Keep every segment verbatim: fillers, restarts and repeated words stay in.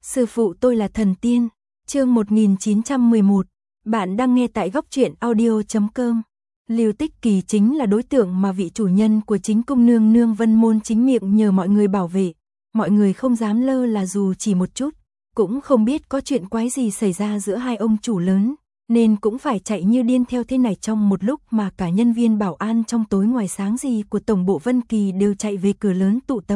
Sư phụ tôi là thần tiên. Chương một nghìn chín trăm mười một. Bạn đang nghe tại góc truyện audio chấm com. Lưu Tích Kỳ chính là đối tượng mà vị chủ nhân của chính cung nương nương Vân Môn chính miệng nhờ mọi người bảo vệ. Mọi người không dám lơ là dù chỉ một chút, cũng không biết có chuyện quái gì xảy ra giữa hai ông chủ lớn, nên cũng phải chạy như điên theo thế này trong một lúc mà cả nhân viên bảo an trong tối ngoài sáng gì của tổng bộ Vân Kỳ đều chạy về cửa lớn tụ tập.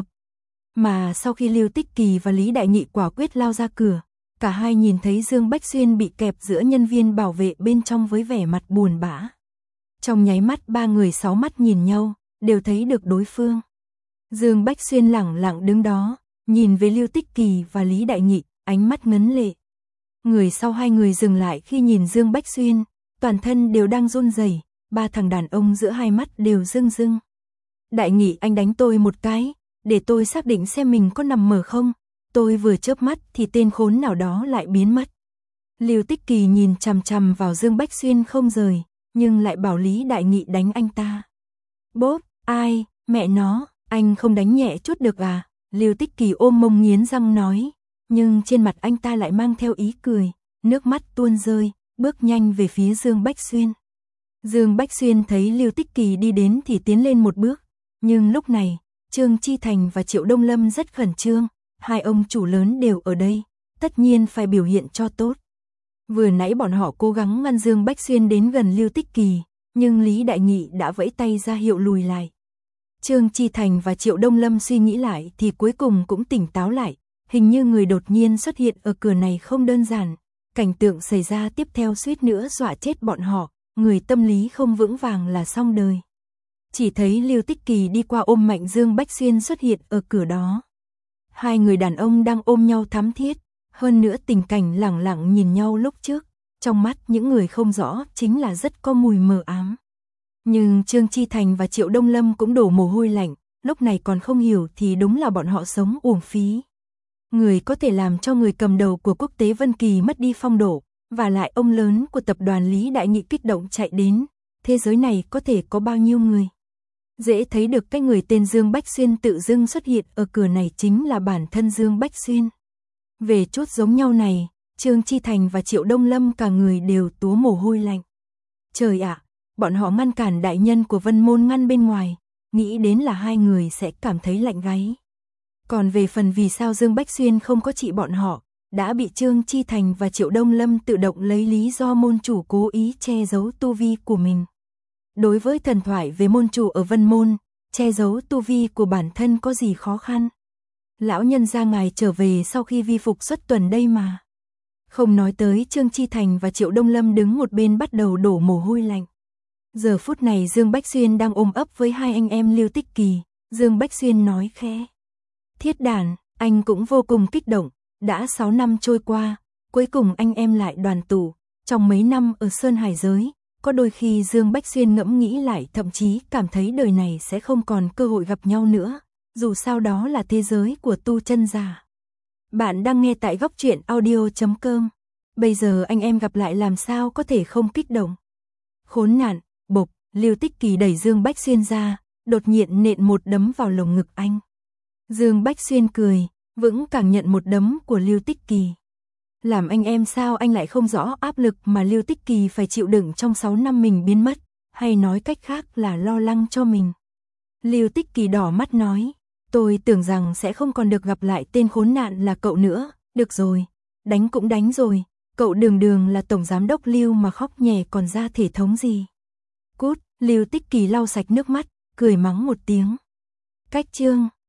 Mà sau khi Lưu Tích Kỳ và Lý Đại Nghị quả quyết lao ra cửa, cả hai nhìn thấy Dương Bách Xuyên bị kẹp giữa nhân viên bảo vệ bên trong với vẻ mặt buồn bã. Trong nháy mắt ba người sáu mắt nhìn nhau, đều thấy được đối phương. Dương Bách Xuyên lẳng lặng đứng đó, nhìn về Lưu Tích Kỳ và Lý Đại Nghị, ánh mắt ngấn lệ. Người sau hai người dừng lại khi nhìn Dương Bách Xuyên, toàn thân đều đang run rẩy, ba thằng đàn ông giữa hai mắt đều rưng rưng. Đại Nghị, anh đánh tôi một cái, để tôi xác định xem mình có nằm mơ không. Tôi vừa chớp mắt thì tên khốn nào đó lại biến mất. Lưu Tích Kỳ nhìn chằm chằm vào Dương Bách Xuyên không rời, nhưng lại bảo Lý Đại Nghị đánh anh ta. Bốp, ai, mẹ nó, anh không đánh nhẹ chút được à? Lưu Tích Kỳ ôm mông nghiến răng nói, nhưng trên mặt anh ta lại mang theo ý cười, nước mắt tuôn rơi, bước nhanh về phía Dương Bách Xuyên. Dương Bách Xuyên thấy Lưu Tích Kỳ đi đến thì tiến lên một bước, nhưng lúc này, Trương Chi Thành và Triệu Đông Lâm rất khẩn trương, hai ông chủ lớn đều ở đây, tất nhiên phải biểu hiện cho tốt. Vừa nãy bọn họ cố gắng ngăn Dương Bách Xuyên đến gần Lưu Tích Kỳ, nhưng Lý Đại Nghị đã vẫy tay ra hiệu lùi lại. Trương Chi Thành và Triệu Đông Lâm suy nghĩ lại thì cuối cùng cũng tỉnh táo lại, hình như người đột nhiên xuất hiện ở cửa này không đơn giản, cảnh tượng xảy ra tiếp theo suýt nữa dọa chết bọn họ, người tâm lý không vững vàng là xong đời. Chỉ thấy Lưu Tích Kỳ đi qua ôm mạnh Dương Bách Xuyên xuất hiện ở cửa đó. Hai người đàn ông đang ôm nhau thắm thiết, hơn nữa tình cảnh lẳng lặng nhìn nhau lúc trước, trong mắt những người không rõ chính là rất có mùi mờ ám. Nhưng Trương Chi Thành và Triệu Đông Lâm cũng đổ mồ hôi lạnh, lúc này còn không hiểu thì đúng là bọn họ sống uổng phí. Người có thể làm cho người cầm đầu của quốc tế Vân Kỳ mất đi phong độ, và lại ông lớn của tập đoàn Lý Đại Nghị kích động chạy đến, thế giới này có thể có bao nhiêu người. Dễ thấy được cái người tên Dương Bách Xuyên tự dưng xuất hiện ở cửa này chính là bản thân Dương Bách Xuyên. Về chút giống nhau này, Trương Chi Thành và Triệu Đông Lâm cả người đều túa mồ hôi lạnh. Trời ạ, bọn họ ngăn cản đại nhân của Vân Môn ngăn bên ngoài, nghĩ đến là hai người sẽ cảm thấy lạnh gáy. Còn về phần vì sao Dương Bách Xuyên không có trị bọn họ, đã bị Trương Chi Thành và Triệu Đông Lâm tự động lấy lý do môn chủ cố ý che giấu tu vi của mình. Đối với thần thoại về môn chủ ở Vân Môn, che giấu tu vi của bản thân có gì khó khăn. Lão nhân gia ngài trở về sau khi vi phục xuất tuần đây mà. Không nói tới Trương Chi Thành và Triệu Đông Lâm đứng một bên bắt đầu đổ mồ hôi lạnh. Giờ phút này Dương Bách Xuyên đang ôm ấp với hai anh em Lưu Tích Kỳ, Dương Bách Xuyên nói khẽ. Thiết đàn, anh cũng vô cùng kích động, đã sáu năm trôi qua, cuối cùng anh em lại đoàn tụ, trong mấy năm ở Sơn Hải giới. Có đôi khi Dương Bách Xuyên ngẫm nghĩ lại thậm chí cảm thấy đời này sẽ không còn cơ hội gặp nhau nữa, dù sao đó là thế giới của tu chân giả. Bạn đang nghe tại góc truyện audio chấm com. Bây giờ anh em gặp lại làm sao có thể không kích động. Khốn nạn, bộc, Lưu Tích Kỳ đẩy Dương Bách Xuyên ra, đột nhiên nện một đấm vào lồng ngực anh. Dương Bách Xuyên cười, vững càng nhận một đấm của Lưu Tích Kỳ. Làm anh em sao anh lại không rõ áp lực mà Lưu Tích Kỳ phải chịu đựng trong sáu năm mình biến mất, hay nói cách khác là lo lắng cho mình. Lưu Tích Kỳ đỏ mắt nói, tôi tưởng rằng sẽ không còn được gặp lại tên khốn nạn là cậu nữa, được rồi, đánh cũng đánh rồi, cậu đường đường là tổng giám đốc Lưu mà khóc nhè còn ra thể thống gì. Cút, Lưu Tích Kỳ lau sạch nước mắt, cười mắng một tiếng. Cách chương